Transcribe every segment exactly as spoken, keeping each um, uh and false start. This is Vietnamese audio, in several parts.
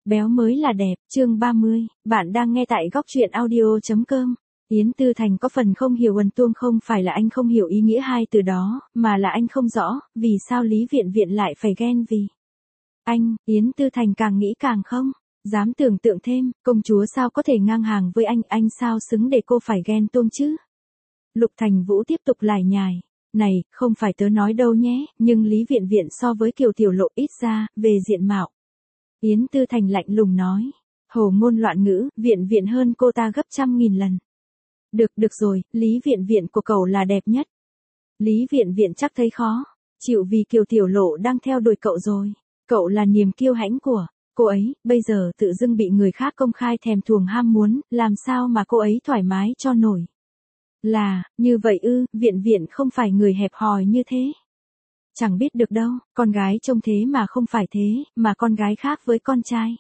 Béo mới là đẹp, chương ba mươi, bạn đang nghe tại góc truyện audio.com. Yến Tư Thành có phần không hiểu Uẩn Tuông không phải là anh không hiểu ý nghĩa hai từ đó, mà là anh không rõ, vì sao Lý Viện Viện lại phải ghen vì anh. Yến Tư Thành càng nghĩ càng không dám tưởng tượng thêm, công chúa sao có thể ngang hàng với anh, anh sao xứng để cô phải ghen tuông chứ. Lục Thành Vũ tiếp tục lải nhải. Này, không phải tớ nói đâu nhé, nhưng Lý Viện Viện so với Kiều Tiểu Lộ ít ra, về diện mạo. Yến Tư Thành lạnh lùng nói. Hồ ngôn loạn ngữ, Viện Viện hơn cô ta gấp trăm nghìn lần. Được, được rồi, Lý Viện Viện của cậu là đẹp nhất. Lý Viện Viện chắc thấy khó chịu vì Kiều Tiểu Lộ đang theo đuổi cậu rồi. Cậu là niềm kiêu hãnh của cô ấy, bây giờ tự dưng bị người khác công khai thèm thuồng ham muốn, làm sao mà cô ấy thoải mái cho nổi. Là, như vậy ư, Viện Viện không phải người hẹp hòi như thế. Chẳng biết được đâu, con gái trông thế mà không phải thế, mà con gái khác với con trai.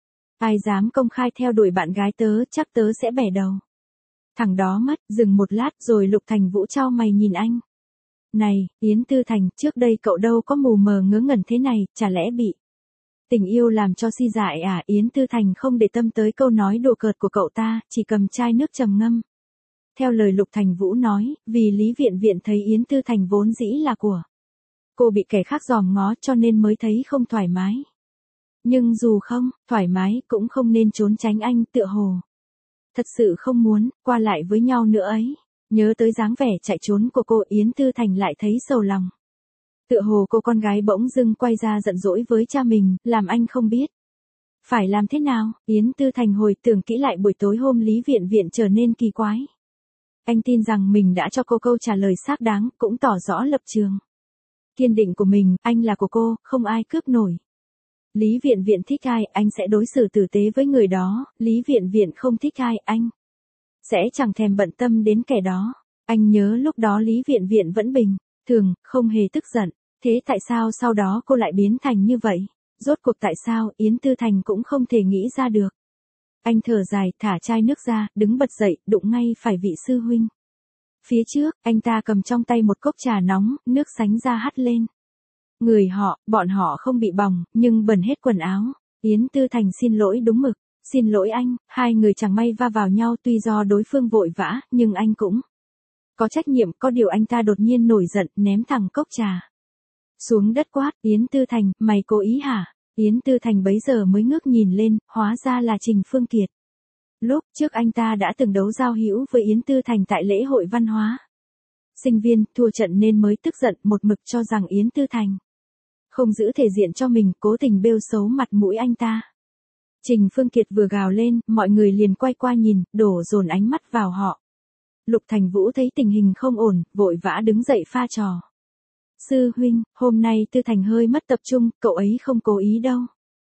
Ai dám công khai theo đuổi bạn gái tớ, chắc tớ sẽ bẻ đầu. Thằng đó mất, dừng một lát rồi Lục Thành Vũ chau mày nhìn anh. Này, Yến Tư Thành, trước đây cậu đâu có mù mờ ngớ ngẩn thế này, chả lẽ bị tình yêu làm cho si dại à? Yến Tư Thành không để tâm tới câu nói đùa cợt của cậu ta, chỉ cầm chai nước trầm ngâm. Theo lời Lục Thành Vũ nói, vì Lý Viện Viện thấy Yến Tư Thành vốn dĩ là của cô bị kẻ khác dòm ngó cho nên mới thấy không thoải mái. Nhưng dù không thoải mái cũng không nên trốn tránh anh, tựa hồ thật sự không muốn qua lại với nhau nữa ấy. Nhớ tới dáng vẻ chạy trốn của cô, Yến Tư Thành lại thấy sầu lòng. Tựa hồ cô con gái bỗng dưng quay ra giận dỗi với cha mình, làm anh không biết phải làm thế nào. Yến Tư Thành hồi tưởng kỹ lại buổi tối hôm Lý Viện Viện trở nên kỳ quái. Anh tin rằng mình đã cho cô câu trả lời xác đáng, cũng tỏ rõ lập trường kiên định của mình, anh là của cô, không ai cướp nổi. Lý Viện Viện thích ai, anh sẽ đối xử tử tế với người đó, Lý Viện Viện không thích ai, anh sẽ chẳng thèm bận tâm đến kẻ đó. Anh nhớ lúc đó Lý Viện Viện vẫn bình thường, không hề tức giận. Thế tại sao sau đó cô lại biến thành như vậy? Rốt cuộc tại sao, Yến Tư Thành cũng không thể nghĩ ra được. Anh thở dài, thả chai nước ra, đứng bật dậy, đụng ngay phải vị sư huynh. Phía trước, anh ta cầm trong tay một cốc trà nóng, nước sánh ra hắt lên người họ, bọn họ không bị bỏng, nhưng bẩn hết quần áo. Yến Tư Thành xin lỗi đúng mực. Xin lỗi anh, hai người chẳng may va vào nhau, tuy do đối phương vội vã, nhưng anh cũng có trách nhiệm. Có điều anh ta đột nhiên nổi giận, ném thẳng cốc trà xuống đất quát, Yến Tư Thành, mày cố ý hả? Yến Tư Thành bấy giờ mới ngước nhìn lên, hóa ra là Trình Phương Kiệt. Lúc trước anh ta đã từng đấu giao hữu với Yến Tư Thành tại lễ hội văn hóa sinh viên, thua trận nên mới tức giận, một mực cho rằng Yến Tư Thành không giữ thể diện cho mình, cố tình bêu xấu mặt mũi anh ta. Trình Phương Kiệt vừa gào lên, mọi người liền quay qua nhìn, đổ dồn ánh mắt vào họ. Lục Thành Vũ thấy tình hình không ổn, vội vã đứng dậy pha trò. Sư huynh, hôm nay Tư Thành hơi mất tập trung, cậu ấy không cố ý đâu.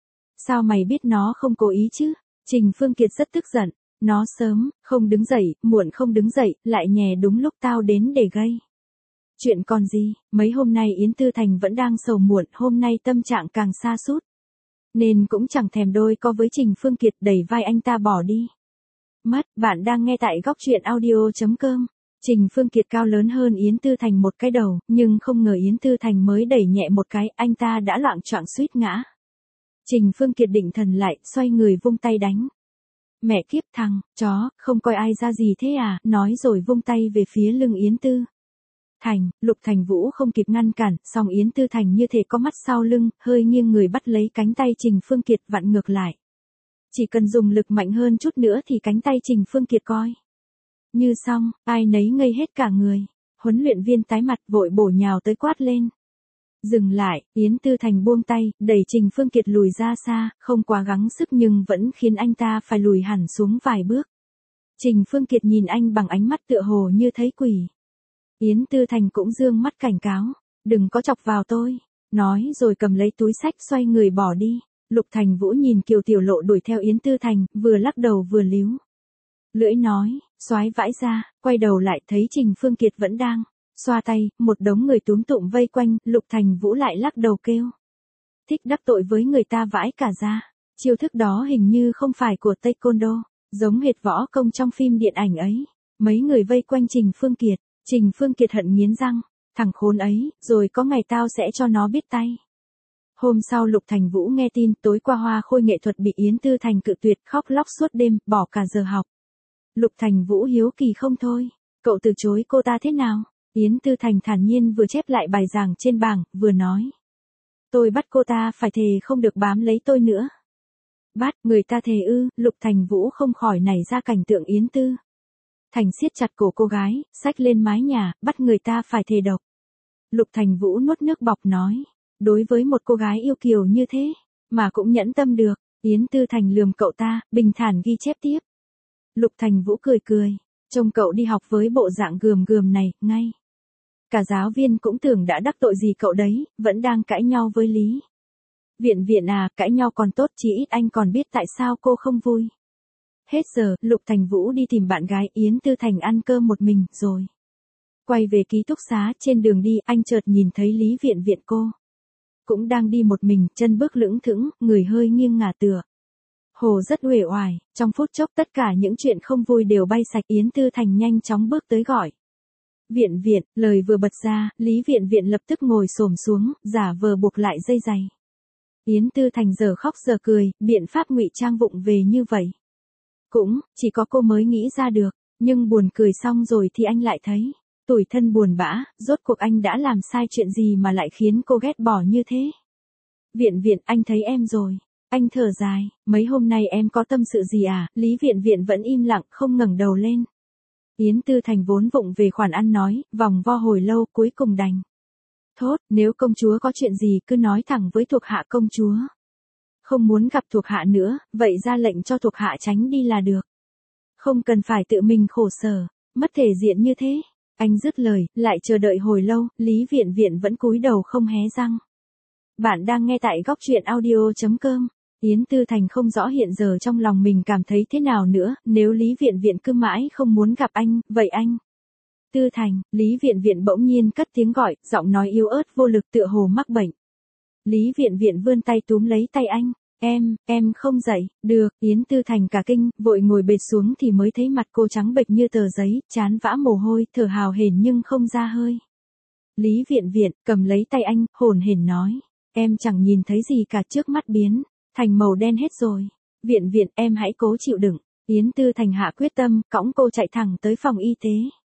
Sao mày biết nó không cố ý chứ? Trình Phương Kiệt rất tức giận. Nó sớm không đứng dậy, muộn không đứng dậy, lại nhè đúng lúc tao đến để gây chuyện còn gì. Mấy hôm nay Yến Tư Thành vẫn đang sầu muộn, hôm nay tâm trạng càng sa sút nên cũng chẳng thèm đôi co với Trình Phương Kiệt, đẩy vai anh ta bỏ đi. Mất, bạn đang nghe tại góc truyện audio.com. Trình Phương Kiệt cao lớn hơn Yến Tư Thành một cái đầu, nhưng không ngờ Yến Tư Thành mới đẩy nhẹ một cái, anh ta đã loạng choạng suýt ngã. Trình Phương Kiệt định thần lại, xoay người vung tay đánh. Mẹ kiếp thằng, chó, không coi ai ra gì thế à, nói rồi vung tay về phía lưng Yến Tư Thành. Lục Thành Vũ không kịp ngăn cản, song Yến Tư Thành như thể có mắt sau lưng, hơi nghiêng người bắt lấy cánh tay Trình Phương Kiệt vặn ngược lại. Chỉ cần dùng lực mạnh hơn chút nữa thì cánh tay Trình Phương Kiệt coi như xong, ai nấy ngây hết cả người. Huấn luyện viên tái mặt vội bổ nhào tới quát lên. Dừng lại, Yến Tư Thành buông tay, đẩy Trình Phương Kiệt lùi ra xa, không quá gắng sức nhưng vẫn khiến anh ta phải lùi hẳn xuống vài bước. Trình Phương Kiệt nhìn anh bằng ánh mắt tựa hồ như thấy quỷ. Yến Tư Thành cũng dương mắt cảnh cáo, đừng có chọc vào tôi, nói rồi cầm lấy túi xách xoay người bỏ đi. Lục Thành Vũ nhìn Kiều Tiểu Lộ đuổi theo Yến Tư Thành, vừa lắc đầu vừa líu lưỡi nói, soái vãi ra, quay đầu lại thấy Trình Phương Kiệt vẫn đang xoa tay, một đống người túm tụm vây quanh, Lục Thành Vũ lại lắc đầu kêu. Thích đắc tội với người ta vãi cả ra. Chiêu thức đó hình như không phải của Taekwondo, giống hệt võ công trong phim điện ảnh ấy. Mấy người vây quanh Trình Phương Kiệt, Trình Phương Kiệt hận nghiến răng, thằng khốn ấy, rồi có ngày tao sẽ cho nó biết tay. Hôm sau Lục Thành Vũ nghe tin tối qua Hoa Khôi nghệ thuật bị Yến Tư Thành cự tuyệt, khóc lóc suốt đêm, bỏ cả giờ học. Lục Thành Vũ hiếu kỳ không thôi. Cậu từ chối cô ta thế nào? Yến Tư Thành thản nhiên vừa chép lại bài giảng trên bảng, vừa nói. Tôi bắt cô ta phải thề không được bám lấy tôi nữa. Bắt người ta thề ư? Lục Thành Vũ không khỏi nảy ra cảnh tượng Yến Tư Thành siết chặt cổ cô gái, xách lên mái nhà, bắt người ta phải thề độc. Lục Thành Vũ nuốt nước bọt nói. Đối với một cô gái yêu kiều như thế, mà cũng nhẫn tâm được. Yến Tư Thành lườm cậu ta, bình thản ghi chép tiếp. Lục Thành Vũ cười cười. Trông cậu đi học với bộ dạng gườm gườm này, ngay cả giáo viên cũng tưởng đã đắc tội gì cậu đấy, vẫn đang cãi nhau với Lý Viện Viện à, cãi nhau còn tốt, chí ít anh còn biết tại sao cô không vui. Hết giờ, Lục Thành Vũ đi tìm bạn gái Yến Tư Thành ăn cơm một mình, rồi quay về ký túc xá. Trên đường đi, anh chợt nhìn thấy Lý Viện Viện cô cũng đang đi một mình, chân bước lững thững, người hơi nghiêng ngả tựa hồ rất uể oải. Trong phút chốc tất cả những chuyện không vui đều bay sạch. Yến Tư Thành nhanh chóng bước tới gọi. Viện Viện, lời vừa bật ra, Lý Viện Viện lập tức ngồi xổm xuống, giả vờ buộc lại dây giày. Yến Tư Thành giờ khóc giờ cười, biện pháp ngụy trang vụng về như vậy. Cũng, chỉ có cô mới nghĩ ra được, nhưng buồn cười xong rồi thì anh lại thấy tủi thân buồn bã, rốt cuộc anh đã làm sai chuyện gì mà lại khiến cô ghét bỏ như thế. Viện Viện, anh thấy em rồi. Anh thở dài, mấy hôm nay em có tâm sự gì à? Lý Viện Viện vẫn im lặng, không ngẩng đầu lên. Yến Tư Thành vốn vụng về khoản ăn nói, vòng vo hồi lâu cuối cùng đành thốt, nếu công chúa có chuyện gì cứ nói thẳng với thuộc hạ công chúa. Không muốn gặp thuộc hạ nữa, vậy ra lệnh cho thuộc hạ tránh đi là được. Không cần phải tự mình khổ sở, mất thể diện như thế. Anh dứt lời, lại chờ đợi hồi lâu, Lý Viện Viện vẫn cúi đầu không hé răng. Bạn đang nghe tại góc truyện audio chấm com. Yến Tư Thành không rõ hiện giờ trong lòng mình cảm thấy thế nào nữa, nếu Lý Viện Viện cứ mãi không muốn gặp anh, vậy anh. Tư Thành, Lý Viện Viện bỗng nhiên cất tiếng gọi, giọng nói yếu ớt vô lực tựa hồ mắc bệnh. Lý Viện Viện vươn tay túm lấy tay anh, em, em không dậy, được. Yến Tư Thành cả kinh, vội ngồi bệt xuống thì mới thấy mặt cô trắng bệch như tờ giấy, trán vã mồ hôi, thở hào hển nhưng không ra hơi. Lý Viện Viện cầm lấy tay anh, hồn hển nói, em chẳng nhìn thấy gì cả, trước mắt biến thành màu đen hết rồi. Viện Viện, em hãy cố chịu đựng. Yến Tư Thành hạ quyết tâm, cõng cô chạy thẳng tới phòng y tế.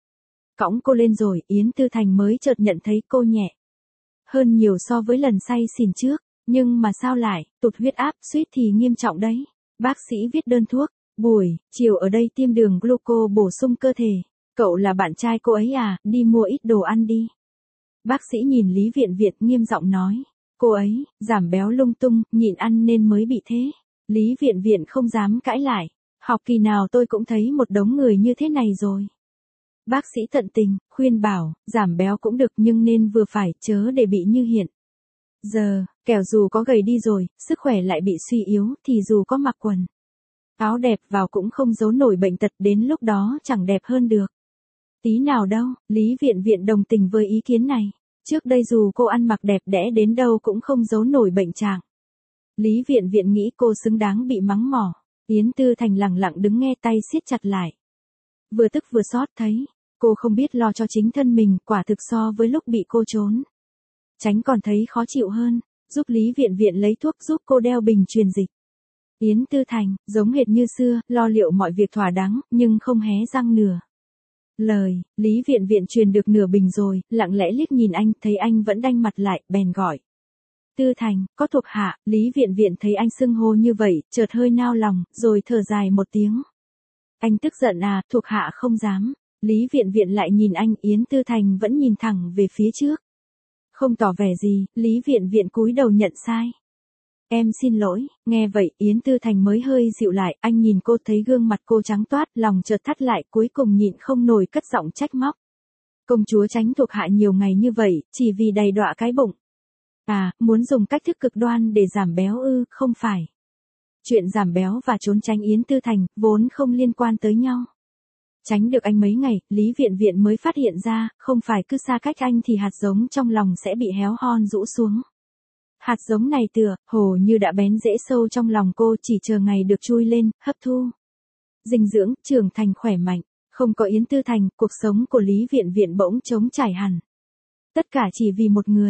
Cõng cô lên rồi, Yến Tư Thành mới chợt nhận thấy cô nhẹ hơn nhiều so với lần say xỉn trước, nhưng mà sao lại tụt huyết áp, suýt thì nghiêm trọng đấy. Bác sĩ viết đơn thuốc, buổi chiều ở đây tiêm đường gluco bổ sung cơ thể. Cậu là bạn trai cô ấy à, đi mua ít đồ ăn đi. Bác sĩ nhìn Lý Viện Viện nghiêm giọng nói. Cô ấy, giảm béo lung tung, nhịn ăn nên mới bị thế. Lý Viện Viện không dám cãi lại. Học kỳ nào tôi cũng thấy một đống người như thế này rồi. Bác sĩ tận tình, khuyên bảo, giảm béo cũng được nhưng nên vừa phải, chớ để bị như hiện giờ, kẻo dù có gầy đi rồi, sức khỏe lại bị suy yếu, thì dù có mặc quần áo đẹp vào cũng không giấu nổi bệnh tật, đến lúc đó chẳng đẹp hơn được tí nào đâu. Lý Viện Viện đồng tình với ý kiến này. Trước đây dù cô ăn mặc đẹp đẽ đến đâu cũng không giấu nổi bệnh trạng. Lý Viện Viện nghĩ cô xứng đáng bị mắng mỏ. Yến Tư Thành lặng lặng đứng nghe, tay siết chặt lại. Vừa tức vừa xót, thấy cô không biết lo cho chính thân mình, quả thực so với lúc bị cô trốn tránh còn thấy khó chịu hơn. Giúp Lý Viện Viện lấy thuốc, giúp cô đeo bình truyền dịch. Yến Tư Thành, giống hệt như xưa, lo liệu mọi việc thỏa đáng, nhưng không hé răng nửa lời. Lý Viện Viện truyền được nửa bình rồi, lặng lẽ liếc nhìn anh, thấy anh vẫn đanh mặt lại, bèn gọi. Tư Thành, có thuộc hạ. Lý Viện Viện thấy anh xưng hô như vậy, chợt hơi nao lòng, rồi thở dài một tiếng. Anh tức giận à? Thuộc hạ không dám. Lý Viện Viện lại nhìn anh, Yến Tư Thành vẫn nhìn thẳng về phía trước. Không tỏ vẻ gì, Lý Viện Viện cúi đầu nhận sai. Em xin lỗi. Nghe vậy, Yến Tư Thành mới hơi dịu lại, anh nhìn cô thấy gương mặt cô trắng toát, lòng chợt thắt lại, cuối cùng nhịn không nổi cất giọng trách móc. Công chúa tránh thuộc hạ nhiều ngày như vậy, chỉ vì đầy đọa cái bụng. À, muốn dùng cách thức cực đoan để giảm béo ư? Không phải. Chuyện giảm béo và trốn tránh Yến Tư Thành, vốn không liên quan tới nhau. Tránh được anh mấy ngày, Lý Viện Viện mới phát hiện ra, không phải cứ xa cách anh thì hạt giống trong lòng sẽ bị héo hon rũ xuống. Hạt giống này tựa hồ như đã bén rễ sâu trong lòng cô, chỉ chờ ngày được chui lên, hấp thu dinh dưỡng, trưởng thành khỏe mạnh. Không có Yến Tư Thành, cuộc sống của Lý Viện Viện bỗng trống trải hẳn. Tất cả chỉ vì một người.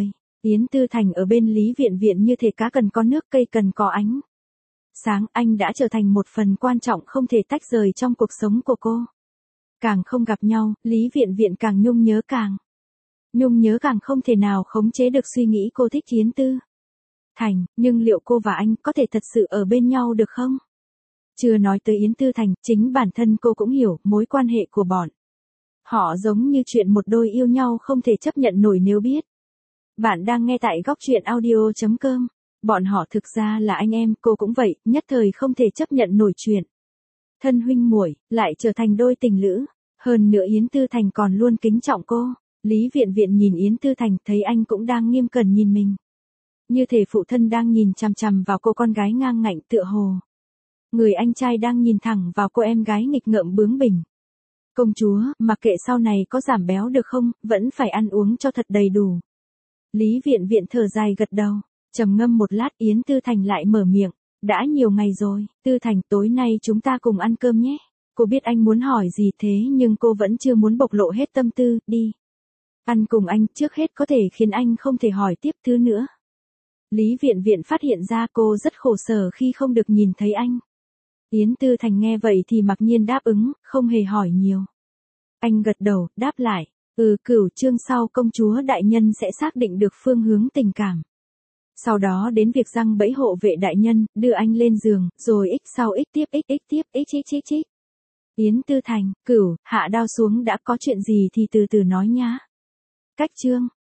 Yến Tư Thành ở bên Lý Viện Viện như thể cá cần có nước, cây cần có ánh sáng, anh đã trở thành một phần quan trọng không thể tách rời trong cuộc sống của cô. Càng không gặp nhau, Lý Viện Viện càng nhung nhớ càng. Nhung nhớ càng không thể nào khống chế được suy nghĩ cô thích Yến Tư Thành, nhưng liệu cô và anh có thể thật sự ở bên nhau được không? Chưa nói tới Yến Tư Thành, chính bản thân cô cũng hiểu mối quan hệ của bọn họ giống như chuyện một đôi yêu nhau không thể chấp nhận nổi nếu biết. Bạn đang nghe tại góc truyện audio chấm com. Bọn họ thực ra là anh em, cô cũng vậy, nhất thời không thể chấp nhận nổi chuyện thân huynh muội lại trở thành đôi tình lữ. Hơn nữa Yến Tư Thành còn luôn kính trọng cô. Lý Viện Viện nhìn Yến Tư Thành, thấy anh cũng đang nghiêm cẩn nhìn mình. Như thể phụ thân đang nhìn chằm chằm vào cô con gái ngang ngạnh tựa hồ. Người anh trai đang nhìn thẳng vào cô em gái nghịch ngợm bướng bỉnh. Công chúa, mặc kệ sau này có giảm béo được không, vẫn phải ăn uống cho thật đầy đủ. Lý Viện Viện thở dài gật đầu, trầm ngâm một lát Yến Tư Thành lại mở miệng. Đã nhiều ngày rồi, Tư Thành tối nay chúng ta cùng ăn cơm nhé. Cô biết anh muốn hỏi gì thế nhưng cô vẫn chưa muốn bộc lộ hết tâm tư, đi. Ăn cùng anh trước hết có thể khiến anh không thể hỏi tiếp thứ nữa. Lý Viện Viện phát hiện ra cô rất khổ sở khi không được nhìn thấy anh. Yến Tư Thành nghe vậy thì mặc nhiên đáp ứng, không hề hỏi nhiều. Anh gật đầu, đáp lại, ừ cửu chương sau công chúa đại nhân sẽ xác định được phương hướng tình cảm. Sau đó đến việc răng bẫy hộ vệ đại nhân, đưa anh lên giường, rồi x sau x tiếp x x tiếp x x x x. Yến Tư Thành, cửu, hạ đao xuống đã, có chuyện gì thì từ từ nói nhá. Cách chương.